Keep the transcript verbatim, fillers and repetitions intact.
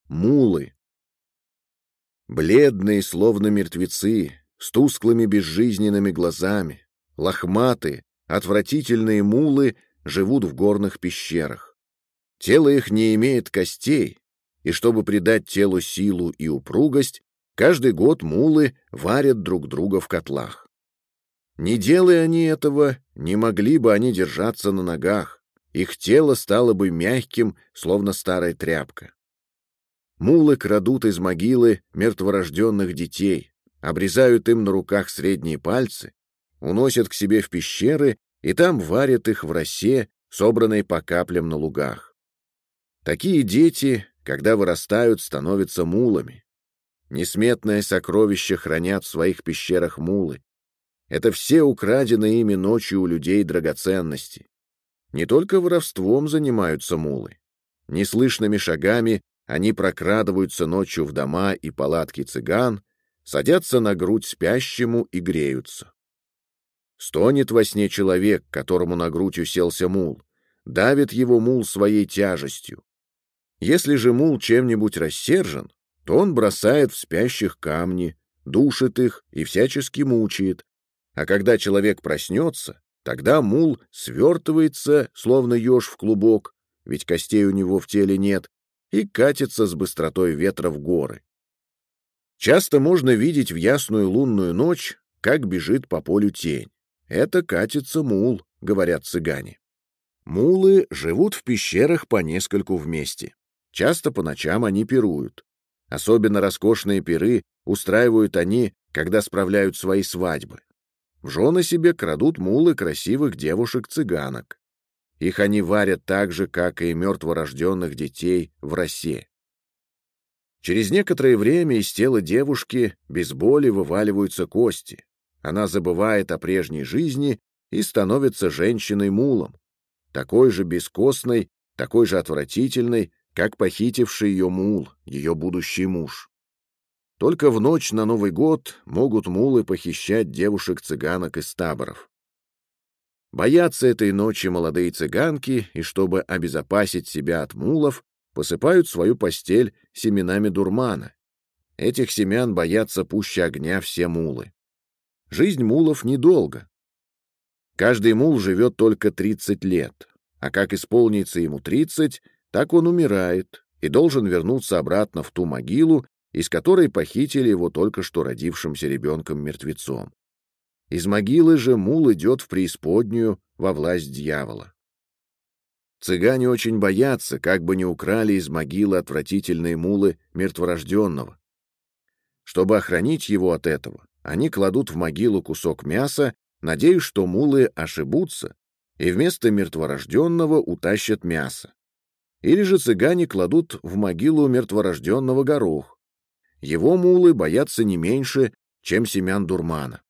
Мулы. Бледные, словно мертвецы, с тусклыми безжизненными глазами, лохматые, отвратительные мулы живут в горных пещерах. Тело их не имеет костей, и чтобы придать телу силу и упругость, каждый год мулы варят друг друга в котлах. Не делая они этого, не могли бы они держаться на ногах, их тело стало бы мягким, словно старая тряпка. Мулы крадут из могилы мертворожденных детей, обрезают им на руках средние пальцы, уносят к себе в пещеры и там варят их в росе, собранной по каплям на лугах. Такие дети, когда вырастают, становятся мулами. Несметное сокровище хранят в своих пещерах мулы. Это все украденные ими ночью у людей драгоценности. Не только воровством занимаются мулы. Неслышными шагами они прокрадываются ночью в дома и палатки цыган, садятся на грудь спящему и греются. Стонет во сне человек, которому на грудь уселся мул, давит его мул своей тяжестью. Если же мул чем-нибудь рассержен, то он бросает в спящих камни, душит их и всячески мучает, а когда человек проснется, тогда мул свертывается, словно еж в клубок, ведь костей у него в теле нет, и катится с быстротой ветра в горы. Часто можно видеть в ясную лунную ночь, как бежит по полю тень. Это катится мул, говорят цыгане. Мулы живут в пещерах по нескольку вместе. Часто по ночам они пируют. Особенно роскошные пиры устраивают они, когда справляют свои свадьбы. В жены себе крадут мулы красивых девушек-цыганок. Их они варят так же, как и мертворожденных детей в росе. Через некоторое время из тела девушки без боли вываливаются кости. Она забывает о прежней жизни и становится женщиной-мулом, такой же бескостной, такой же отвратительной, как похитивший ее мул, ее будущий муж. Только в ночь на Новый год могут мулы похищать девушек-цыганок из таборов. Боятся этой ночи молодые цыганки, и чтобы обезопасить себя от мулов, посыпают свою постель семенами дурмана. Этих семян боятся пуще огня все мулы. Жизнь мулов недолго. Каждый мул живет только тридцать лет, а как исполнится ему тридцать, так он умирает и должен вернуться обратно в ту могилу, из которой похитили его только что родившимся ребенком-мертвецом. Из могилы же мул идет в преисподнюю во власть дьявола. Цыгане очень боятся, как бы не украли из могилы отвратительные мулы мертворожденного. Чтобы охранить его от этого, они кладут в могилу кусок мяса, надеясь, что мулы ошибутся, и вместо мертворожденного утащат мясо. Или же цыгане кладут в могилу мертворожденного горох. Его мулы боятся не меньше, чем семян дурмана.